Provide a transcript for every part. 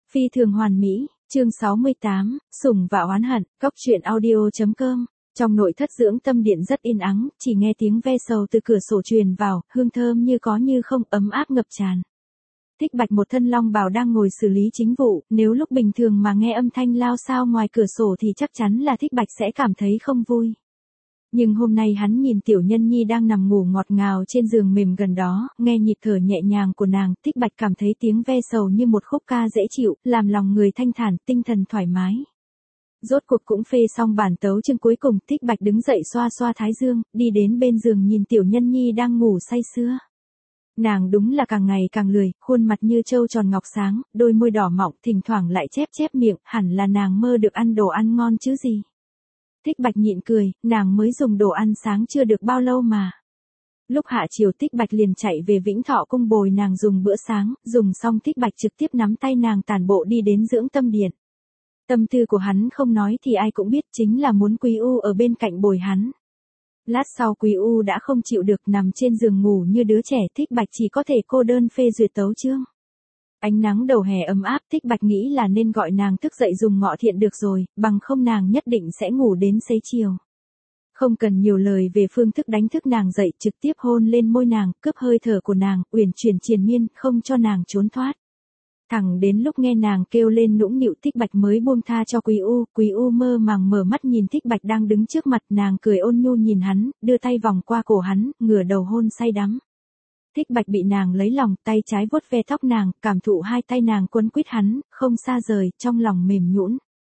Phi thường hoàn mỹ, chương 68, sủng và oán hận, góc truyện audio.com. Trong nội thất dưỡng tâm điện rất yên ắng, chỉ nghe tiếng ve sầu từ cửa sổ truyền vào, hương thơm như có như không, ấm áp ngập tràn. Thích Bạch một thân long bào đang ngồi xử lý chính vụ, nếu lúc bình thường mà nghe âm thanh lao xao ngoài cửa sổ thì chắc chắn là Thích Bạch sẽ cảm thấy không vui. Nhưng hôm nay hắn nhìn Tiểu Nhân Nhi đang nằm ngủ ngọt ngào trên giường mềm gần đó, nghe nhịp thở nhẹ nhàng của nàng, Thích Bạch cảm thấy tiếng ve sầu như một khúc ca dễ chịu, làm lòng người thanh thản, tinh thần thoải mái. Rốt cuộc cũng phê xong bản tấu chương cuối cùng, Thích Bạch đứng dậy xoa xoa thái dương, đi đến bên giường nhìn Tiểu Nhân Nhi đang ngủ say sưa. Nàng đúng là càng ngày càng lười, khuôn mặt như trâu tròn ngọc sáng, đôi môi đỏ mọng, thỉnh thoảng lại chép chép miệng, hẳn là nàng mơ được ăn đồ ăn ngon chứ gì. Thích Bạch nhịn cười, nàng mới dùng đồ ăn sáng chưa được bao lâu mà. Lúc hạ chiều Thích Bạch liền chạy về Vĩnh Thọ cung bồi nàng dùng bữa sáng, dùng xong Thích Bạch trực tiếp nắm tay nàng tản bộ đi đến dưỡng tâm điện. Tâm tư của hắn không nói thì ai cũng biết, chính là muốn Quý U ở bên cạnh bồi hắn. Lát sau Quý U đã không chịu được, nằm trên giường ngủ như đứa trẻ, Thích Bạch chỉ có thể cô đơn phê duyệt tấu chương. Ánh nắng đầu hè ấm áp, Thích Bạch nghĩ là nên gọi nàng thức dậy dùng ngọ thiện được rồi, bằng không nàng nhất định sẽ ngủ đến xế chiều. Không cần nhiều lời về phương thức đánh thức nàng dậy, trực tiếp hôn lên môi nàng, cướp hơi thở của nàng, uyển chuyển triền miên, không cho nàng trốn thoát. Thẳng đến lúc nghe nàng kêu lên nũng nịu, Thích Bạch mới buông tha cho Quý U mơ màng mở mắt nhìn Thích Bạch đang đứng trước mặt, nàng cười ôn nhu nhìn hắn, đưa tay vòng qua cổ hắn, ngửa đầu hôn say đắm. Thích Bạch bị nàng lấy lòng, tay trái vuốt ve tóc nàng, cảm thụ hai tay nàng quấn quýt hắn, không xa rời, trong lòng mềm nhũn.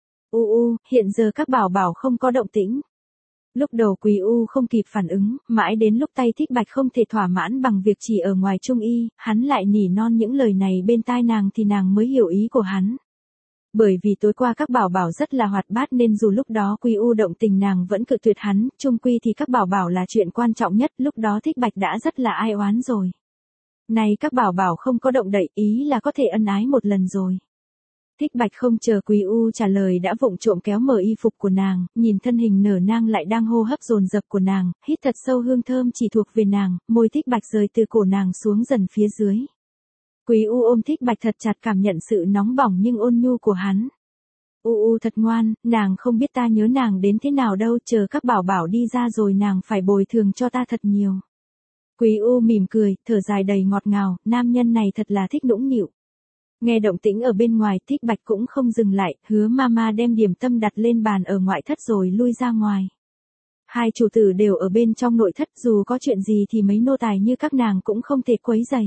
Hiện giờ các bảo bảo không có động tĩnh. Lúc đầu Quý U không kịp phản ứng, mãi đến lúc tay Thích Bạch không thể thỏa mãn bằng việc chỉ ở ngoài trung y, hắn lại nỉ non những lời này bên tai nàng thì nàng mới hiểu ý của hắn. Bởi vì tối qua các bảo bảo rất là hoạt bát nên dù lúc đó Quý U động tình nàng vẫn cự tuyệt hắn, chung quy thì các bảo bảo là chuyện quan trọng nhất, lúc đó Thích Bạch đã rất là ai oán rồi. Này các bảo bảo không có động đậy, ý là có thể ân ái một lần rồi. Thích Bạch không chờ Quý U trả lời đã vụng trộm kéo mở y phục của nàng, nhìn thân hình nở nang lại đang hô hấp dồn dập của nàng, hít thật sâu hương thơm chỉ thuộc về nàng, môi Thích Bạch rời từ cổ nàng xuống dần phía dưới. Quý U ôm Thích Bạch thật chặt cảm nhận sự nóng bỏng nhưng ôn nhu của hắn. Thật ngoan, nàng không biết ta nhớ nàng đến thế nào đâu, chờ các bảo bảo đi ra rồi nàng phải bồi thường cho ta thật nhiều. Quý U mỉm cười, thở dài đầy ngọt ngào, nam nhân này thật là thích nũng nịu. Nghe động tĩnh ở bên ngoài, Thích Bạch cũng không dừng lại, Hứa Mama đem điểm tâm đặt lên bàn ở ngoại thất rồi lui ra ngoài. Hai chủ tử đều ở bên trong nội thất, dù có chuyện gì thì mấy nô tài như các nàng cũng không thể quấy rầy.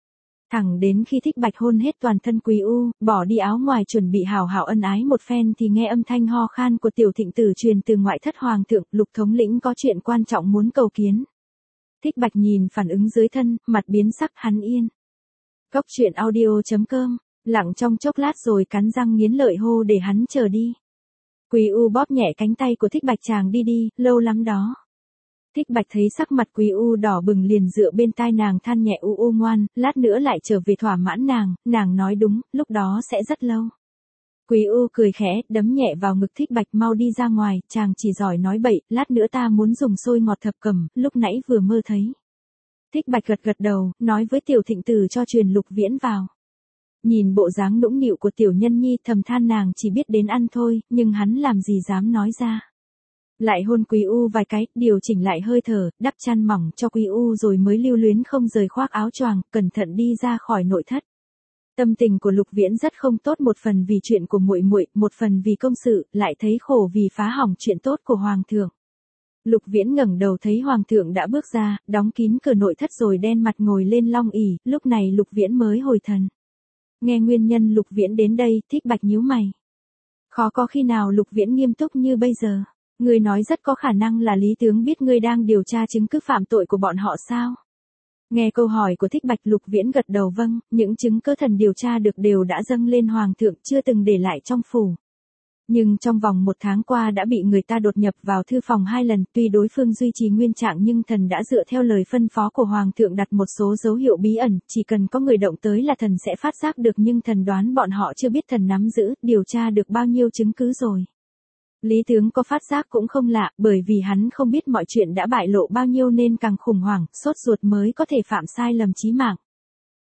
Thẳng đến khi Thích Bạch hôn hết toàn thân Quý U, bỏ đi áo ngoài chuẩn bị hào hào ân ái một phen thì nghe âm thanh ho khan của tiểu thịnh tử truyền từ ngoại thất hoàng thượng, Lục thống lĩnh có chuyện quan trọng muốn cầu kiến. Thích Bạch nhìn phản ứng dưới thân, mặt biến sắc, hắn yên. Góc truyện audio.com, lặng trong chốc lát rồi cắn răng nghiến lợi hô để hắn chờ đi. Quý U bóp nhẹ cánh tay của Thích Bạch, chàng đi đi, lâu lắm đó. Thích Bạch thấy sắc mặt Quý U đỏ bừng liền dựa bên tai nàng than nhẹ, ngoan, lát nữa lại trở về thỏa mãn nàng nói đúng, lúc đó sẽ rất lâu. Quý U cười khẽ, đấm nhẹ vào ngực Thích Bạch, mau đi ra ngoài, chàng chỉ giỏi nói bậy, lát nữa ta muốn dùng xôi ngọt thập cẩm, lúc nãy vừa mơ thấy. Thích Bạch gật đầu, nói với tiểu thịnh tử cho truyền Lục Viễn vào. Nhìn bộ dáng nũng nịu của Tiểu Nhân Nhi thầm than nàng chỉ biết đến ăn thôi, nhưng hắn làm gì dám nói ra. Lại hôn Quý U vài cái, điều chỉnh lại hơi thở, đắp chăn mỏng cho Quý U rồi mới lưu luyến không rời khoác áo choàng, cẩn thận đi ra khỏi nội thất. Tâm tình của Lục Viễn rất không tốt, một phần vì chuyện của muội muội, một phần vì công sự, lại thấy khổ vì phá hỏng chuyện tốt của hoàng thượng. Lục Viễn ngẩng đầu thấy hoàng thượng đã bước ra, đóng kín cửa nội thất rồi đen mặt ngồi lên long ỷ, lúc này Lục Viễn mới hồi thần. Nghe nguyên nhân Lục Viễn đến đây, Thích Bạch nhíu mày. Khó có khi nào Lục Viễn nghiêm túc như bây giờ. Ngươi nói rất có khả năng là Lý tướng biết ngươi đang điều tra chứng cứ phạm tội của bọn họ sao? Nghe câu hỏi của Thích Bạch, Lục Viễn gật đầu vâng, những chứng cứ thần điều tra được đều đã dâng lên hoàng thượng, chưa từng để lại trong phủ. Nhưng trong vòng 1 tháng qua đã bị người ta đột nhập vào thư phòng 2 lần, tuy đối phương duy trì nguyên trạng nhưng thần đã dựa theo lời phân phó của hoàng thượng đặt một số dấu hiệu bí ẩn, chỉ cần có người động tới là thần sẽ phát giác được, nhưng thần đoán bọn họ chưa biết thần nắm giữ, điều tra được bao nhiêu chứng cứ rồi. Lý tướng có phát giác cũng không lạ, bởi vì hắn không biết mọi chuyện đã bại lộ bao nhiêu nên càng khủng hoảng, sốt ruột mới có thể phạm sai lầm chí mạng.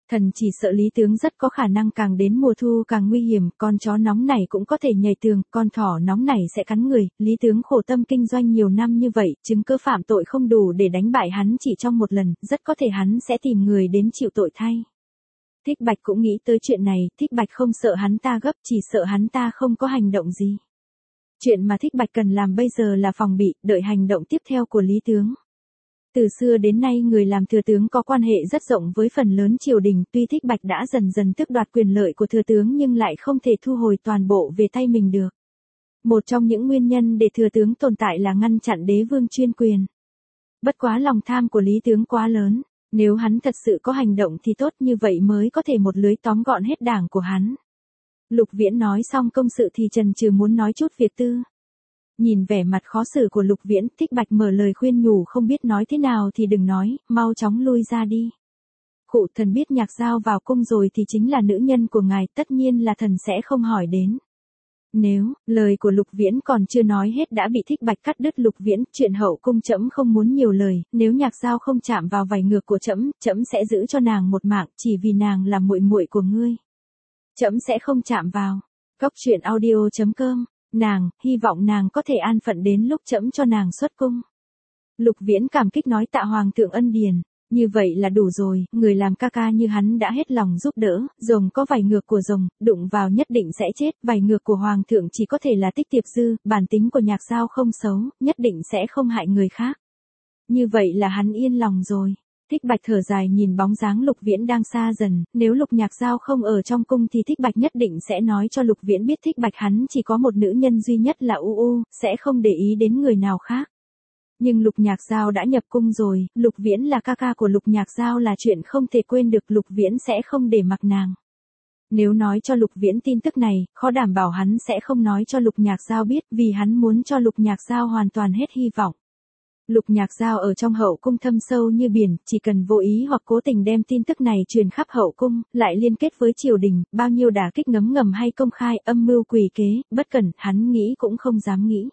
Thần chỉ sợ Lý Tướng rất có khả năng càng đến mùa thu càng nguy hiểm, con chó nóng này cũng có thể nhảy tường, con thỏ nóng này sẽ cắn người, Lý Tướng khổ tâm kinh doanh nhiều năm như vậy, chứng cứ phạm tội không đủ để đánh bại hắn chỉ trong một lần, rất có thể hắn sẽ tìm người đến chịu tội thay. Thích Bạch cũng nghĩ tới chuyện này, Thích Bạch không sợ hắn ta gấp, chỉ sợ hắn ta không có hành động gì. Chuyện mà Thích Bạch cần làm bây giờ là phòng bị, đợi hành động tiếp theo của Lý Tướng. Từ xưa đến nay người làm thừa tướng có quan hệ rất rộng với phần lớn triều đình, tuy Thích Bạch đã dần dần tước đoạt quyền lợi của thừa tướng nhưng lại không thể thu hồi toàn bộ về tay mình được. Một trong những nguyên nhân để thừa tướng tồn tại là ngăn chặn đế vương chuyên quyền. Bất quá lòng tham của Lý Tướng quá lớn, nếu hắn thật sự có hành động thì tốt, như vậy mới có thể một lưới tóm gọn hết đảng của hắn. Lục Viễn nói xong công sự thì chần chừ muốn nói chút việc tư. Nhìn vẻ mặt khó xử của Lục Viễn, Thích Bạch mở lời khuyên nhủ, không biết nói thế nào thì đừng nói, mau chóng lui ra đi. Khụ, thần biết Nhạc Giao vào cung rồi thì chính là nữ nhân của ngài, tất nhiên là thần sẽ không hỏi đến. Nếu, lời của Lục Viễn còn chưa nói hết đã bị Thích Bạch cắt đứt. Lục Viễn, chuyện hậu cung trẫm không muốn nhiều lời, nếu Nhạc Giao không chạm vào vảy ngược của trẫm, trẫm sẽ giữ cho nàng một mạng, chỉ vì nàng là muội muội của ngươi. Trẫm sẽ không chạm vào. Cốc truyện audio.com. Nàng, hy vọng nàng có thể an phận đến lúc trẫm cho nàng xuất cung. Lục Viễn cảm kích nói, tạ hoàng thượng ân điển. Như vậy là đủ rồi, người làm ca ca như hắn đã hết lòng giúp đỡ, rồng có vảy ngược của rồng, đụng vào nhất định sẽ chết, vảy ngược của hoàng thượng chỉ có thể là tích tiệp dư, bản tính của Nhạc Giao không xấu, nhất định sẽ không hại người khác. Như vậy là hắn yên lòng rồi. Thích Bạch thở dài nhìn bóng dáng Lục Viễn đang xa dần, nếu Lục Nhạc Giao không ở trong cung thì Thích Bạch nhất định sẽ nói cho Lục Viễn biết Thích Bạch hắn chỉ có một nữ nhân duy nhất là U, sẽ không để ý đến người nào khác. Nhưng Lục Nhạc Giao đã nhập cung rồi, Lục Viễn là ca ca của Lục Nhạc Giao là chuyện không thể quên được, Lục Viễn sẽ không để mặc nàng. Nếu nói cho Lục Viễn tin tức này, khó đảm bảo hắn sẽ không nói cho Lục Nhạc Giao biết, vì hắn muốn cho Lục Nhạc Giao hoàn toàn hết hy vọng. Lục Nhạc Giao ở trong hậu cung thâm sâu như biển, chỉ cần vô ý hoặc cố tình đem tin tức này truyền khắp hậu cung, lại liên kết với triều đình, bao nhiêu đả kích ngấm ngầm hay công khai, âm mưu quỷ kế, bất cẩn, hắn nghĩ cũng không dám nghĩ.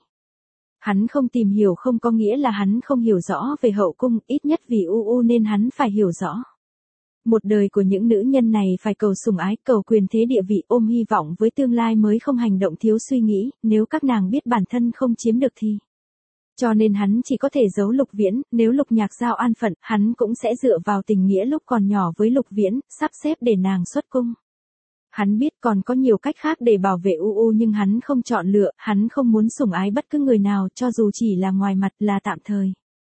Hắn không tìm hiểu không có nghĩa là hắn không hiểu rõ về hậu cung, ít nhất vì U nên hắn phải hiểu rõ. Một đời của những nữ nhân này phải cầu sủng ái, cầu quyền thế địa vị, ôm hy vọng với tương lai mới không hành động thiếu suy nghĩ, nếu các nàng biết bản thân không chiếm được thì. Cho nên hắn chỉ có thể giấu Lục Viễn, nếu Lục Nhạc Giao an phận, hắn cũng sẽ dựa vào tình nghĩa lúc còn nhỏ với Lục Viễn, sắp xếp để nàng xuất cung. Hắn biết còn có nhiều cách khác để bảo vệ U nhưng hắn không chọn lựa, hắn không muốn sủng ái bất cứ người nào cho dù chỉ là ngoài mặt, là tạm thời.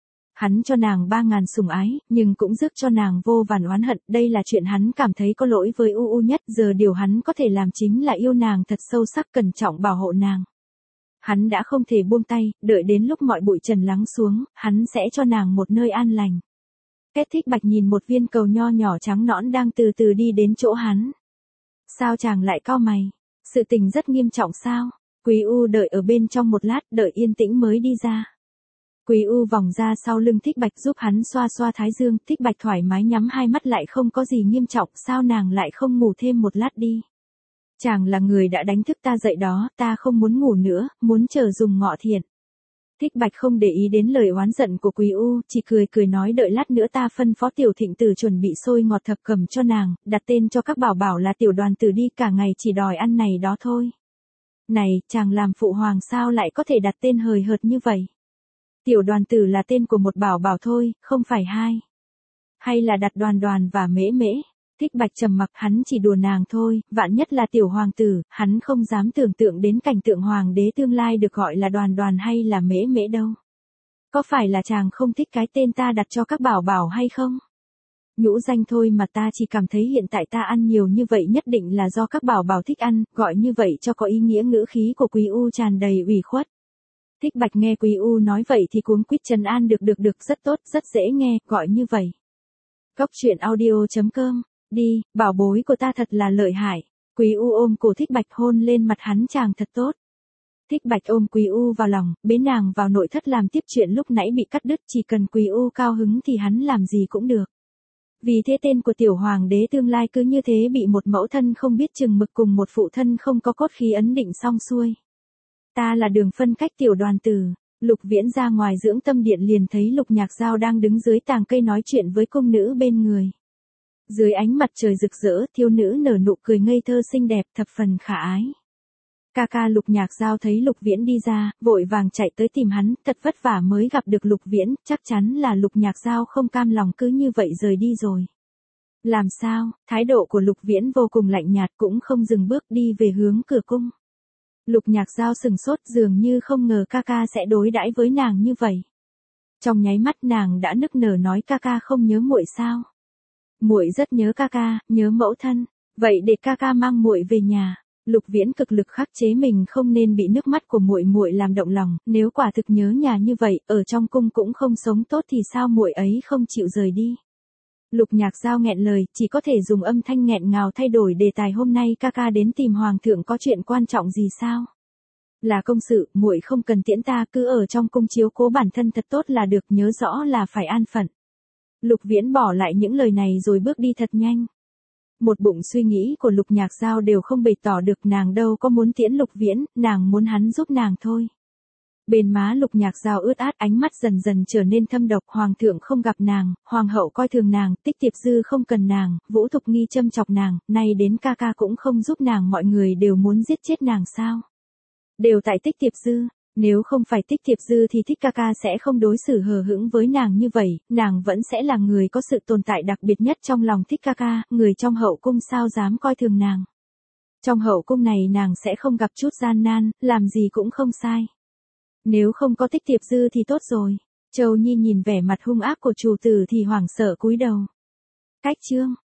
Hắn cho nàng 3.000 sủng ái, nhưng cũng rước cho nàng vô vàn oán hận, đây là chuyện hắn cảm thấy có lỗi với U nhất, giờ điều hắn có thể làm chính là yêu nàng thật sâu sắc, cẩn trọng bảo hộ nàng. Hắn đã không thể buông tay, đợi đến lúc mọi bụi trần lắng xuống, hắn sẽ cho nàng một nơi an lành. Thích Bạch nhìn một viên cầu nho nhỏ trắng nõn đang từ từ đi đến chỗ hắn. Sao chàng lại cau mày? Sự tình rất nghiêm trọng sao? Quý U đợi ở bên trong một lát, đợi yên tĩnh mới đi ra. Quý U vòng ra sau lưng Thích Bạch giúp hắn xoa xoa thái dương, Thích Bạch thoải mái nhắm hai mắt lại, không có gì nghiêm trọng, sao nàng lại không ngủ thêm một lát đi? Chàng là người đã đánh thức ta dậy đó, ta không muốn ngủ nữa, muốn chờ dùng ngọ thiện. Thích Bạch không để ý đến lời oán giận của Quý U, chỉ cười cười nói, đợi lát nữa ta phân phó Tiểu Thịnh Tử chuẩn bị xôi ngọt thập cẩm cho nàng, đặt tên cho các bảo bảo là Tiểu Đoàn Tử đi, cả ngày chỉ đòi ăn này đó thôi. Này, chàng làm phụ hoàng sao lại có thể đặt tên hời hợt như vậy? Tiểu Đoàn Tử là tên của một bảo bảo thôi, không phải hai. Hay là đặt Đoàn Đoàn và Mễ Mễ? Thích Bạch trầm mặc, hắn chỉ đùa nàng thôi, vạn nhất là tiểu hoàng tử, hắn không dám tưởng tượng đến cảnh tượng hoàng đế tương lai được gọi là Đoàn Đoàn hay là Mễ Mễ đâu. Có phải là chàng không thích cái tên ta đặt cho các bảo bảo hay không? Nhũ danh thôi mà, ta chỉ cảm thấy hiện tại ta ăn nhiều như vậy nhất định là do các bảo bảo thích ăn, gọi như vậy cho có ý nghĩa. Ngữ khí của Quý U tràn đầy ủy khuất. Thích Bạch nghe Quý U nói vậy thì cuống quýt trấn an, được, rất tốt, rất dễ nghe, gọi như vậy. Cốc truyện audio.com. Đi, bảo bối của ta thật là lợi hại. Quý U ôm cổ Thích Bạch hôn lên mặt hắn, chàng thật tốt. Thích Bạch ôm Quý U vào lòng, bế nàng vào nội thất làm tiếp chuyện lúc nãy bị cắt đứt, chỉ cần Quý U cao hứng thì hắn làm gì cũng được. Vì thế tên của tiểu hoàng đế tương lai cứ như thế bị một mẫu thân không biết chừng mực cùng một phụ thân không có cốt khí ấn định xong xuôi. Ta là đường phân cách Tiểu Đoàn Tử. Lục Viễn ra ngoài dưỡng tâm điện liền thấy Lục Nhạc Giao đang đứng dưới tàng cây nói chuyện với cung nữ bên người. Dưới ánh mặt trời rực rỡ, thiếu nữ nở nụ cười ngây thơ xinh đẹp thập phần khả ái. Ca ca Lục Nhạc Giao thấy Lục Viễn đi ra, vội vàng chạy tới tìm hắn, thật vất vả mới gặp được Lục Viễn, chắc chắn là Lục Nhạc Giao không cam lòng cứ như vậy rời đi rồi. Làm sao, thái độ của Lục Viễn vô cùng lạnh nhạt cũng không dừng bước đi về hướng cửa cung. Lục Nhạc Giao sừng sốt dường như không ngờ ca ca sẽ đối đãi với nàng như vậy. Trong nháy mắt nàng đã nức nở nói ca ca không nhớ muội sao. Muội rất nhớ ca ca, nhớ mẫu thân, vậy để ca ca mang muội về nhà. Lục Viễn cực lực khắc chế mình không nên bị nước mắt của muội muội làm động lòng, nếu quả thực nhớ nhà như vậy, ở trong cung cũng không sống tốt thì sao muội ấy không chịu rời đi. Lục Nhạc Giao nghẹn lời, chỉ có thể dùng âm thanh nghẹn ngào thay đổi đề tài hôm nay ca ca đến tìm hoàng thượng có chuyện quan trọng gì sao? Là công sự, muội không cần tiễn ta, cứ ở trong cung chiếu cố bản thân thật tốt là được, nhớ rõ là phải an phận. Lục Viễn bỏ lại những lời này rồi bước đi thật nhanh. Một bụng suy nghĩ của Lục Nhạc Giao đều không bày tỏ được, nàng đâu có muốn tiễn Lục Viễn, nàng muốn hắn giúp nàng thôi. Bên má Lục Nhạc Giao ướt át, ánh mắt dần dần trở nên thâm độc, hoàng thượng không gặp nàng, hoàng hậu coi thường nàng, Tích Tiệp Dư không cần nàng, Vũ Thục Nghi châm chọc nàng, nay đến ca ca cũng không giúp nàng, mọi người đều muốn giết chết nàng sao? Đều tại Tích Tiệp Dư, nếu không phải Tích Tiệp Dư thì Thích ca ca sẽ không đối xử hờ hững với nàng như vậy, nàng vẫn sẽ là người có sự tồn tại đặc biệt nhất trong lòng Thích ca ca, người trong hậu cung sao dám coi thường nàng. Trong hậu cung này nàng sẽ không gặp chút gian nan, làm gì cũng không sai. Nếu không có Tích Tiệp Dư thì tốt rồi. Châu Nhi nhìn vẻ mặt hung ác của chủ tử thì hoảng sợ cúi đầu. Cách chương